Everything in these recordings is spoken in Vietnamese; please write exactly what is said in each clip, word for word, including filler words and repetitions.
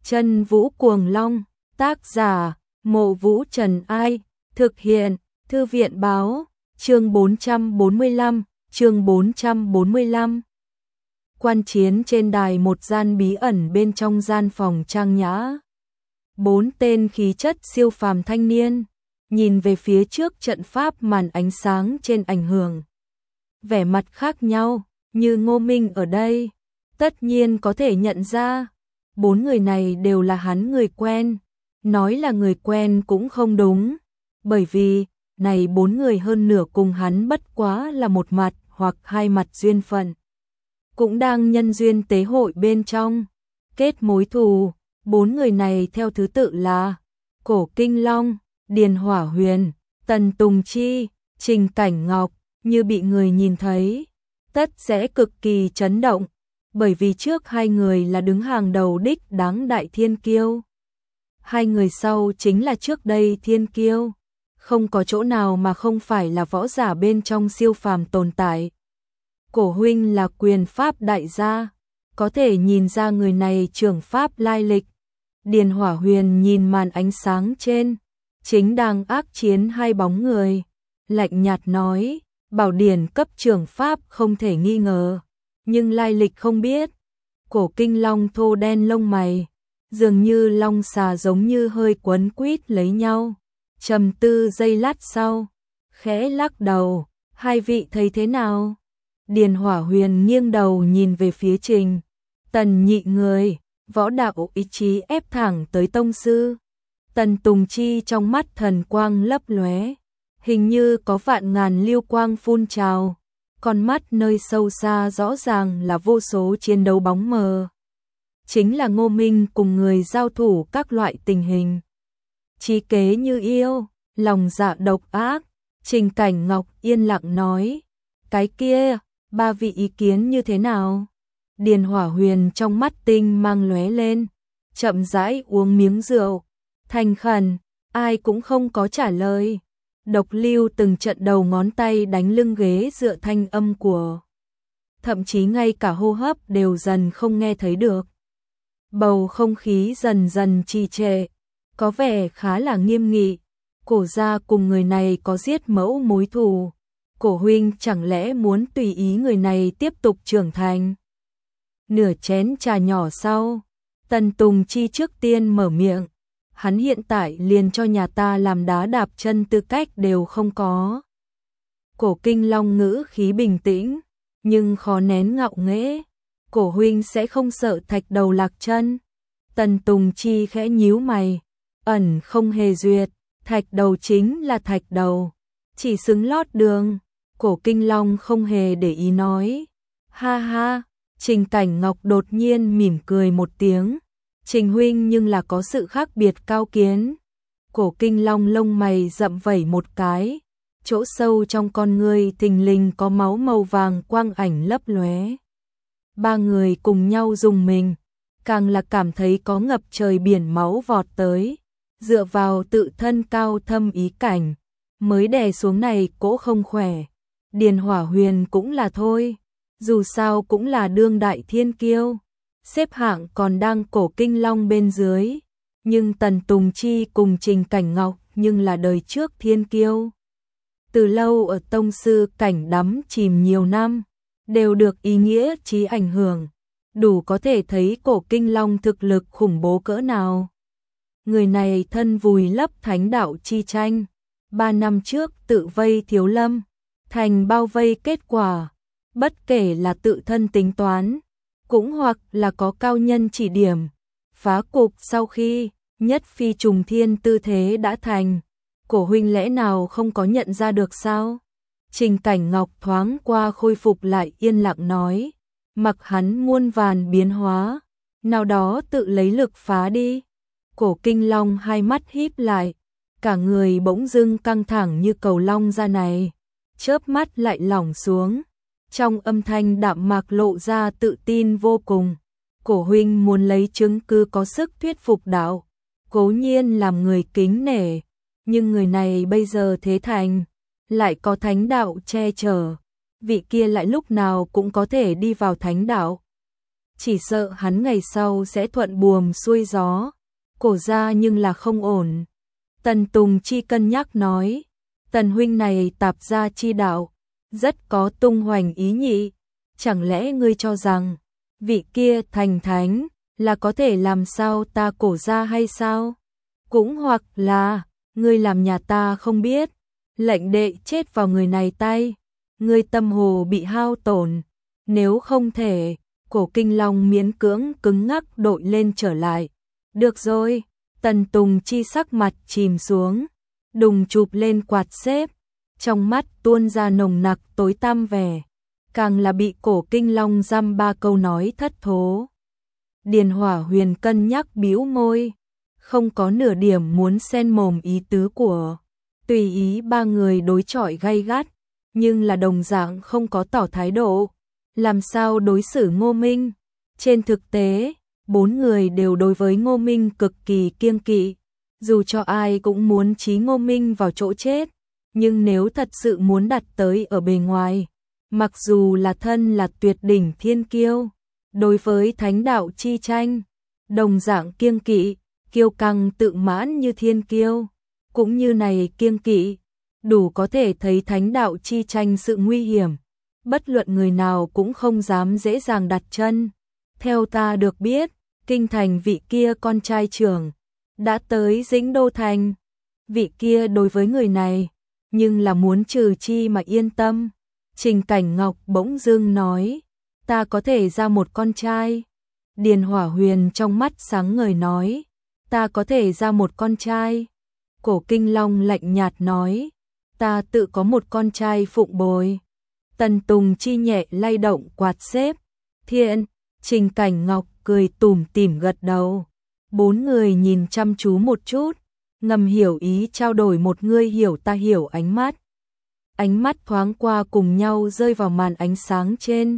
Chân Vũ Cuồng Long, tác giả, Mộ Vũ Trần Ai, thực hiện, Thư viện Báo, chương bốn trăm bốn mươi lăm, chương bốn trăm bốn mươi lăm. Quan chiến trên đài một gian bí ẩn bên trong gian phòng trang nhã. Bốn tên khí chất siêu phàm thanh niên, nhìn về phía trước trận pháp màn ánh sáng trên ảnh hưởng. Vẻ mặt khác nhau, như Ngô Minh ở đây, tất nhiên có thể nhận ra. Bốn người này đều là hắn người quen, nói là người quen cũng không đúng, bởi vì, này bốn người hơn nửa cùng hắn bất quá là một mặt hoặc hai mặt duyên phận. Cũng đang nhân duyên tế hội bên trong, kết mối thù, bốn người này theo thứ tự là Cổ Kinh Long, Điền Hỏa Huyền, Tần Tùng Chi, Trình Cảnh Ngọc, như bị người nhìn thấy, tất sẽ cực kỳ chấn động. Bởi vì trước hai người là đứng hàng đầu đích đáng đại thiên kiêu. Hai người sau chính là trước đây thiên kiêu. Không có chỗ nào mà không phải là võ giả bên trong siêu phàm tồn tại. Cổ huynh là quyền pháp đại gia, có thể nhìn ra người này trưởng pháp lai lịch. Điền Hỏa Huyền nhìn màn ánh sáng trên, chính đang ác chiến hai bóng người. Lạnh nhạt nói, bảo điển cấp trưởng pháp không thể nghi ngờ. Nhưng lai lịch không biết. Cổ Kinh Long thô đen lông mày, dường như long xà giống như hơi quấn quýt lấy nhau. Trầm tư giây lát sau, khẽ lắc đầu, hai vị thấy thế nào? Điền Hỏa Huyền nghiêng đầu nhìn về phía Trình Tần nhị người, võ đạo ý chí ép thẳng tới tông sư. Tần Tùng Chi trong mắt thần quang lấp lóe, hình như có vạn ngàn lưu quang phun trào. Con mắt nơi sâu xa rõ ràng là vô số chiến đấu bóng mờ. Chính là Ngô Minh cùng người giao thủ các loại tình hình. Trí kế như yêu, lòng dạ độc ác. Trình Cảnh Ngọc yên lặng nói, cái kia, ba vị ý kiến như thế nào? Điền Hỏa Huyền trong mắt tinh mang lóe lên, chậm rãi uống miếng rượu, thành khẩn, ai cũng không có trả lời. Độc Lưu từng trận đầu ngón tay đánh lưng ghế dựa thanh âm của. Thậm chí ngay cả hô hấp đều dần không nghe thấy được. Bầu không khí dần dần trì trệ, có vẻ khá là nghiêm nghị. Cổ gia cùng người này có giết mẫu mối thù. Cổ huynh chẳng lẽ muốn tùy ý người này tiếp tục trưởng thành? Nửa chén trà nhỏ sau, Tần Tùng Chi trước tiên mở miệng. Hắn hiện tại liền cho nhà ta làm đá đạp chân tư cách đều không có. Cổ Kinh Long ngữ khí bình tĩnh, nhưng khó nén ngạo nghễ. Cổ huynh sẽ không sợ thạch đầu lạc chân. Tần Tùng Chi khẽ nhíu mày, ẩn không hề duyệt, thạch đầu chính là thạch đầu, chỉ xứng lót đường. Cổ Kinh Long không hề để ý nói, ha ha. Trình Cảnh Ngọc đột nhiên mỉm cười một tiếng. Trình huynh nhưng là có sự khác biệt cao kiến. Cổ Kinh Long lông mày rậm vẩy một cái, chỗ sâu trong con ngươi thình lình có máu màu vàng quang ảnh lấp lóe. Ba người cùng nhau dùng mình, càng là cảm thấy có ngập trời biển máu vọt tới, dựa vào tự thân cao thâm ý cảnh, mới đè xuống này cỗ không khỏe. Điền Hỏa Huyền cũng là thôi, dù sao cũng là đương đại thiên kiêu. Xếp hạng còn đang Cổ Kinh Long bên dưới, nhưng Tần Tùng Chi cùng Trình Cảnh Ngọc nhưng là đời trước thiên kiêu. Từ lâu ở tông sư cảnh đắm chìm nhiều năm, đều được ý nghĩa trí ảnh hưởng, đủ có thể thấy Cổ Kinh Long thực lực khủng bố cỡ nào. Người này thân vùi lấp thánh đạo chi tranh, ba năm trước tự vây Thiếu Lâm, thành bao vây kết quả, bất kể là tự thân tính toán, cũng hoặc là có cao nhân chỉ điểm, phá cục sau khi nhất phi trùng thiên tư thế đã thành. Cổ huynh lẽ nào không có nhận ra được sao? Trình Cảnh Ngọc thoáng qua khôi phục lại yên lặng nói, mặc hắn muôn vàn biến hóa, nào đó tự lấy lực phá đi. Cổ Kinh Long hai mắt híp lại, cả người bỗng dưng căng thẳng như cầu long ra này, chớp mắt lại lỏng xuống. Trong âm thanh đạm mạc lộ ra tự tin vô cùng. Cổ huynh muốn lấy chứng cứ có sức thuyết phục đạo, cố nhiên làm người kính nể, nhưng người này bây giờ thế thành, lại có thánh đạo che chở, vị kia lại lúc nào cũng có thể đi vào thánh đạo. chỉ sợ hắn ngày sau sẽ thuận buồm xuôi gió. Cổ gia nhưng là không ổn. Tần Tùng Chi cân nhắc nói, Tần huynh này tạp gia chi đạo, rất có tung hoành ý nhị, chẳng lẽ ngươi cho rằng vị kia thành thánh là có thể làm sao ta cổ gia hay sao? Cũng hoặc là ngươi làm nhà ta không biết, lệnh đệ chết vào người này tay, ngươi tâm hồ bị hao tổn, nếu không thể, Cổ Kinh Long miễn cưỡng cứng ngắc đội lên trở lại. Được rồi, Tần Tùng Chi sắc mặt chìm xuống, đùng chụp lên quạt xếp, trong mắt tuôn ra nồng nặc tối tăm vẻ, càng là bị Cổ Kinh Long dăm ba câu nói thất thố. Điền Hỏa Huyền cân nhắc bĩu môi, không có nửa điểm muốn xen mồm ý tứ của. Tùy ý ba người đối chọi gay gắt, nhưng là đồng dạng không có tỏ thái độ. Làm sao đối xử Ngô Minh? Trên thực tế, bốn người đều đối với Ngô Minh cực kỳ kiêng kỵ, dù cho ai cũng muốn chí Ngô Minh vào chỗ chết, nhưng nếu thật sự muốn đặt tới ở bề ngoài, mặc dù là thân là tuyệt đỉnh thiên kiêu, đối với thánh đạo chi tranh, đồng dạng kiêng kỵ, kiêu căng tự mãn như thiên kiêu, cũng như này kiêng kỵ, đủ có thể thấy thánh đạo chi tranh sự nguy hiểm, bất luận người nào cũng không dám dễ dàng đặt chân. Theo ta được biết, kinh thành vị kia con trai trưởng đã tới Dĩnh Đô Thành, vị kia đối với người này, nhưng là muốn trừ chi mà yên tâm. Trình Cảnh Ngọc bỗng dưng nói, ta có thể ra một con trai. Điền Hỏa Huyền trong mắt sáng ngời nói, ta có thể ra một con trai. Cổ Kinh Long lạnh nhạt nói, ta tự có một con trai phụng bồi. Tần Tùng Chi nhẹ lay động quạt xếp, thiện. Trình Cảnh Ngọc cười tủm tỉm gật đầu. Bốn người nhìn chăm chú một chút, ngầm hiểu ý trao đổi một người hiểu ta hiểu ánh mắt. Ánh mắt thoáng qua cùng nhau rơi vào màn ánh sáng trên.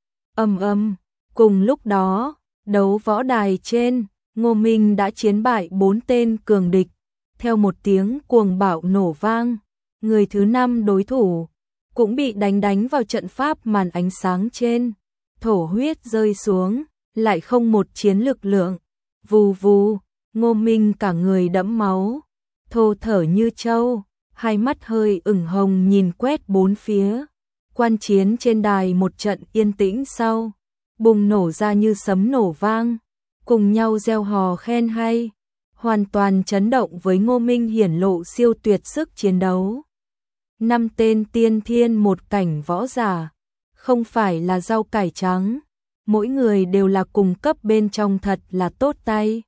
Ầm ầm, cùng lúc đó, đấu võ đài trên, Ngô Minh đã chiến bại bốn tên cường địch. Theo một tiếng cuồng bạo nổ vang, người thứ năm đối thủ cũng bị đánh đánh vào trận pháp màn ánh sáng trên. Thổ huyết rơi xuống, lại không một chiến lực lượng. Vù vù, Ngô Minh cả người đẫm máu, thô thở như trâu, hai mắt hơi ửng hồng nhìn quét bốn phía. Quan chiến trên đài một trận yên tĩnh sau, bùng nổ ra như sấm nổ vang, cùng nhau reo hò khen hay, hoàn toàn chấn động với Ngô Minh hiển lộ siêu tuyệt sức chiến đấu. Năm tên tiên thiên một cảnh võ giả, không phải là rau cải trắng, mỗi người đều là cùng cấp bên trong thật là tốt tay.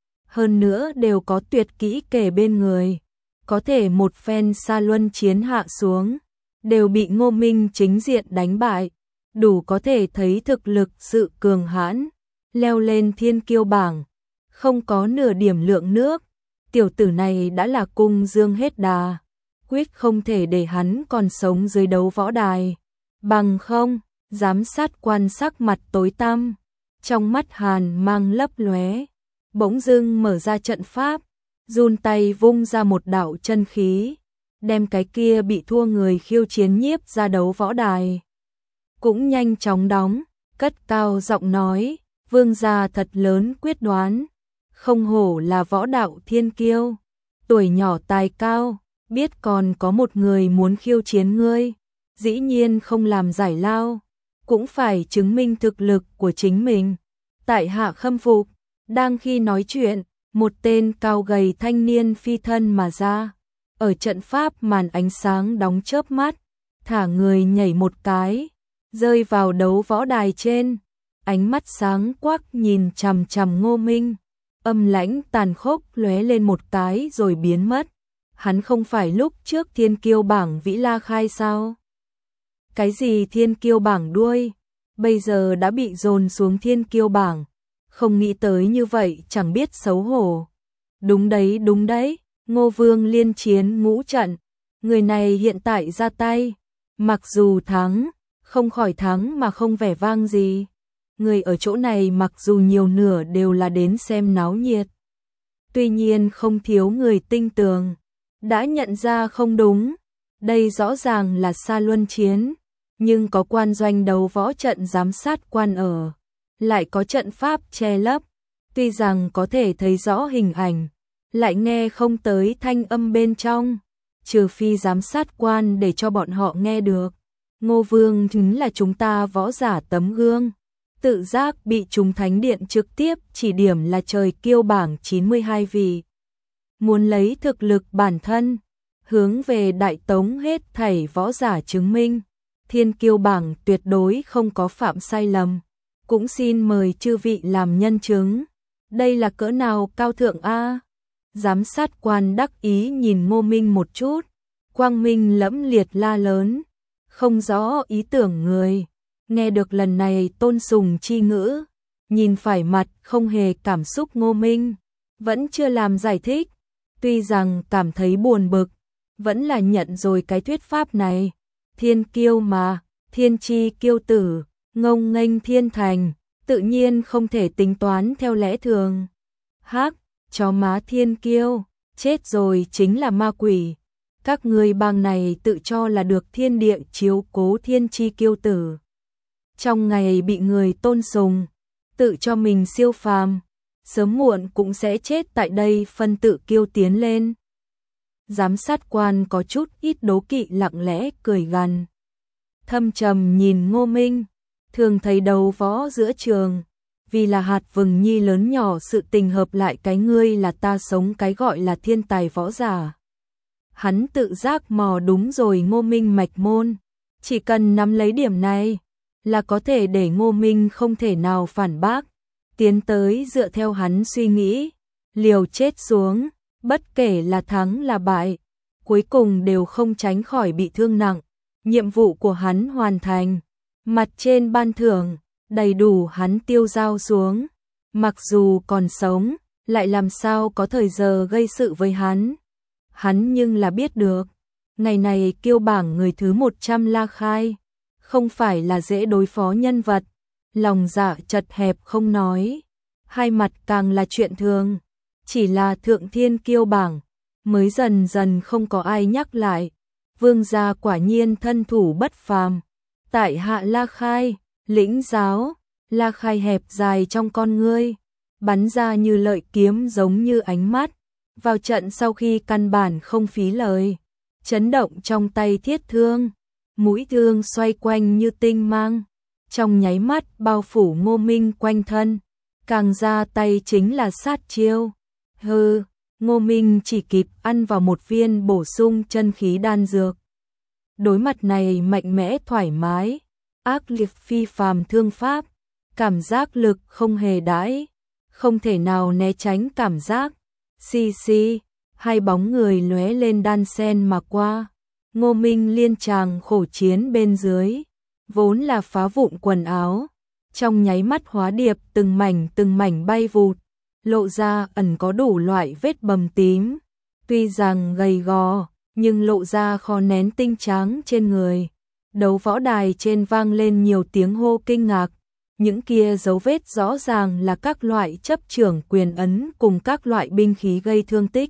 Hơn nữa đều có tuyệt kỹ kề bên người, có thể một phen sa luân chiến hạ xuống, đều bị Ngô Minh chính diện đánh bại, đủ có thể thấy thực lực sự cường hãn, leo lên thiên kiêu bảng, không có nửa điểm lượng nước. Tiểu tử này đã là cung dương hết đà, quyết không thể để hắn còn sống dưới đấu võ đài. Bằng không, giám sát quan sắc mặt tối tăm, trong mắt hàn mang lấp lóe, bỗng dưng mở ra trận pháp, run tay vung ra một đạo chân khí, đem cái kia bị thua người khiêu chiến nhiếp ra đấu võ đài. Cũng nhanh chóng đóng, cất cao giọng nói, vương gia thật lớn quyết đoán, không hổ là võ đạo thiên kiêu, tuổi nhỏ tài cao, biết còn có một người muốn khiêu chiến ngươi, dĩ nhiên không làm giải lao, cũng phải chứng minh thực lực của chính mình. Tại hạ khâm phục. Đang khi nói chuyện, một tên cao gầy thanh niên phi thân mà ra, ở trận pháp màn ánh sáng đóng chớp mắt, thả người nhảy một cái, rơi vào đấu võ đài trên, ánh mắt sáng quắc nhìn chằm chằm Ngô Minh, âm lãnh tàn khốc lóe lên một cái rồi biến mất. Hắn không phải lúc trước thiên kiêu bảng Vĩ La Khai sao? Cái gì thiên kiêu bảng đuôi, bây giờ đã bị dồn xuống thiên kiêu bảng, không nghĩ tới như vậy chẳng biết xấu hổ. Đúng đấy đúng đấy, Ngô Vương liên chiến ngũ trận, người này hiện tại ra tay, mặc dù thắng, không khỏi thắng mà không vẻ vang gì. Người ở chỗ này mặc dù nhiều nửa đều là đến xem náo nhiệt, tuy nhiên không thiếu người tinh tường, đã nhận ra không đúng, đây rõ ràng là sa luân chiến, nhưng có quan doanh đấu võ trận giám sát quan ở. lại có trận pháp che lấp, tuy rằng có thể thấy rõ hình ảnh, lại nghe không tới thanh âm bên trong, trừ phi giám sát quan để cho bọn họ nghe được. Ngô Vương chính là chúng ta võ giả tấm gương, tự giác bị chúng thánh điện trực tiếp chỉ điểm là trời kiêu bảng chín mươi hai vị. Muốn lấy thực lực bản thân, hướng về đại tống hết thảy võ giả chứng minh, thiên kiêu bảng tuyệt đối không có phạm sai lầm, cũng xin mời chư vị làm nhân chứng. Đây là cỡ nào cao thượng a? Giám sát quan đắc ý nhìn Ngô Minh một chút, quang minh lẫm liệt la lớn, không rõ ý tưởng người. Nghe được lần này tôn sùng chi ngữ, nhìn phải mặt không hề cảm xúc Ngô Minh, vẫn chưa làm giải thích, tuy rằng cảm thấy buồn bực, vẫn là nhận rồi cái thuyết pháp này. Thiên kiêu mà, thiên chi kiêu tử, ngông nghênh thiên thành, tự nhiên không thể tính toán theo lẽ thường. Hắc, chó má thiên kiêu, chết rồi chính là ma quỷ. Các ngươi bang này tự cho là được thiên địa chiếu cố thiên chi kiêu tử. Trong ngày bị người tôn sùng, tự cho mình siêu phàm, sớm muộn cũng sẽ chết tại đây phân tự kiêu tiến lên. Giám sát quan có chút ít đố kỵ lặng lẽ cười gằn. Thâm trầm nhìn Ngô Minh, thường thấy đầu võ giữa trường, vì là hạt vừng nhi lớn nhỏ sự tình hợp lại cái ngươi là ta sống cái gọi là thiên tài võ giả. Hắn tự giác mò đúng rồi Ngô Minh mạch môn, chỉ cần nắm lấy điểm này là có thể để Ngô Minh không thể nào phản bác, tiến tới dựa theo hắn suy nghĩ, liều chết xuống, bất kể là thắng là bại, cuối cùng đều không tránh khỏi bị thương nặng. Nhiệm vụ của hắn hoàn thành, mặt trên ban thưởng, đầy đủ hắn tiêu dao xuống, mặc dù còn sống, lại làm sao có thời giờ gây sự với hắn. Hắn nhưng là biết được, ngày này kiêu bảng người thứ một trăm La Khai, không phải là dễ đối phó nhân vật, lòng dạ chật hẹp không nói, hai mặt càng là chuyện thường, chỉ là thượng thiên kiêu bảng, mới dần dần không có ai nhắc lại. Vương gia quả nhiên thân thủ bất phàm, tại hạ La Khai, lĩnh giáo. La Khai hẹp dài trong con ngươi, bắn ra như lợi kiếm giống như ánh mắt, vào trận sau khi căn bản không phí lời, chấn động trong tay thiết thương, mũi thương xoay quanh như tinh mang, trong nháy mắt bao phủ Ngô Minh quanh thân, càng ra tay chính là sát chiêu. Hừ, Ngô Minh chỉ kịp ăn vào một viên bổ sung chân khí đan dược. Đối mặt này mạnh mẽ thoải mái, ác liệt phi phàm thương pháp, cảm giác lực không hề đãi, không thể nào né tránh cảm giác. Xì xì, hai bóng người lóe lên đan sen mà qua. Ngô Minh liên tràng khổ chiến bên dưới, vốn là phá vụn quần áo, trong nháy mắt hóa điệp từng mảnh từng mảnh bay vụt, lộ ra ẩn có đủ loại vết bầm tím. Tuy rằng gầy gò, nhưng lộ ra khó nén tinh tráng trên người. Đấu võ đài trên vang lên nhiều tiếng hô kinh ngạc, những kia dấu vết rõ ràng là các loại chấp trưởng quyền ấn cùng các loại binh khí gây thương tích.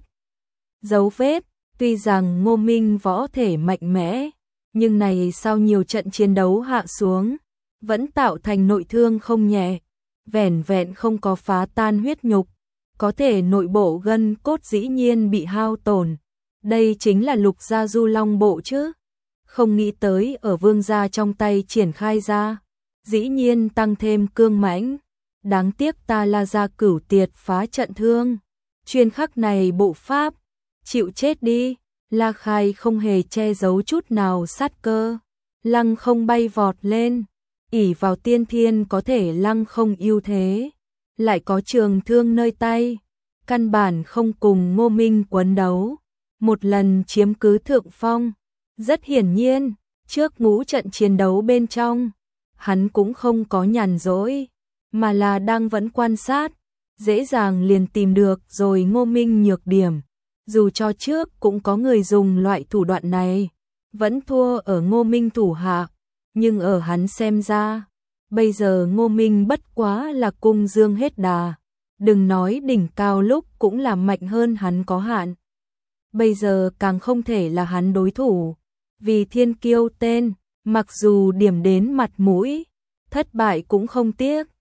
Dấu vết, tuy rằng Ngô Minh võ thể mạnh mẽ, nhưng này sau nhiều trận chiến đấu hạ xuống, vẫn tạo thành nội thương không nhẹ, vẻn vẹn không có phá tan huyết nhục, có thể nội bộ gân cốt dĩ nhiên bị hao tổn. Đây chính là Lục gia Du Long bộ chứ, không nghĩ tới ở Vương gia trong tay triển khai ra, dĩ nhiên tăng thêm cương mãnh. Đáng tiếc ta La gia cửu tiệt phá trận thương, chuyên khắc này bộ pháp, chịu chết đi. La Khai không hề che giấu chút nào sát cơ, lăng không bay vọt lên, ỷ vào tiên thiên có thể lăng không ưu thế, lại có trường thương nơi tay, căn bản không cùng Ngô Minh quấn đấu, một lần chiếm cứ thượng phong. Rất hiển nhiên, trước ngũ trận chiến đấu bên trong, hắn cũng không có nhàn rỗi, mà là đang vẫn quan sát, dễ dàng liền tìm được rồi Ngô Minh nhược điểm. Dù cho trước cũng có người dùng loại thủ đoạn này, vẫn thua ở Ngô Minh thủ hạ, nhưng ở hắn xem ra, bây giờ Ngô Minh bất quá là cung dương hết đà, đừng nói đỉnh cao lúc cũng là mạnh hơn hắn có hạn. Bây giờ càng không thể là hắn đối thủ, vì thiên kiêu tên, mặc dù điểm đến mặt mũi, thất bại cũng không tiếc.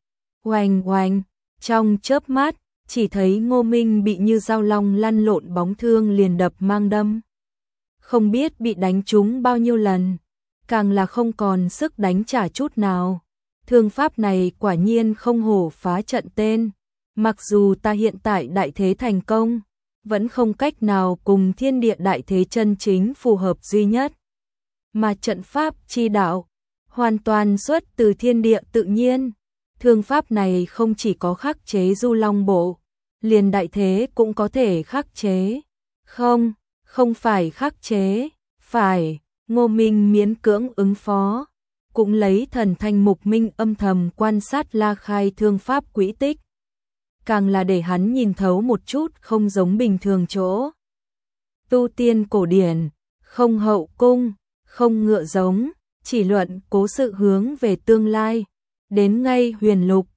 Oanh oanh, trong chớp mắt, chỉ thấy Ngô Minh bị như dao long lăn lộn bóng thương liền đập mang đâm. Không biết bị đánh trúng bao nhiêu lần, càng là không còn sức đánh trả chút nào. Thương pháp này quả nhiên không hổ phá trận tên, mặc dù ta hiện tại đại thế thành công, vẫn không cách nào cùng thiên địa đại thế chân chính phù hợp duy nhất. Mà trận pháp chi đạo, hoàn toàn xuất từ thiên địa tự nhiên. Thương pháp này không chỉ có khắc chế du long bộ, liền đại thế cũng có thể khắc chế. Không, không phải khắc chế, phải, Ngô Minh miễn cưỡng ứng phó, cũng lấy thần thanh mục minh âm thầm quan sát La Khai thương pháp quỹ tích. Càng là để hắn nhìn thấu một chút không giống bình thường chỗ. Tu tiên cổ điển, không hậu cung, không ngựa giống, chỉ luận cố sự hướng về tương lai. Đến ngay huyền lục,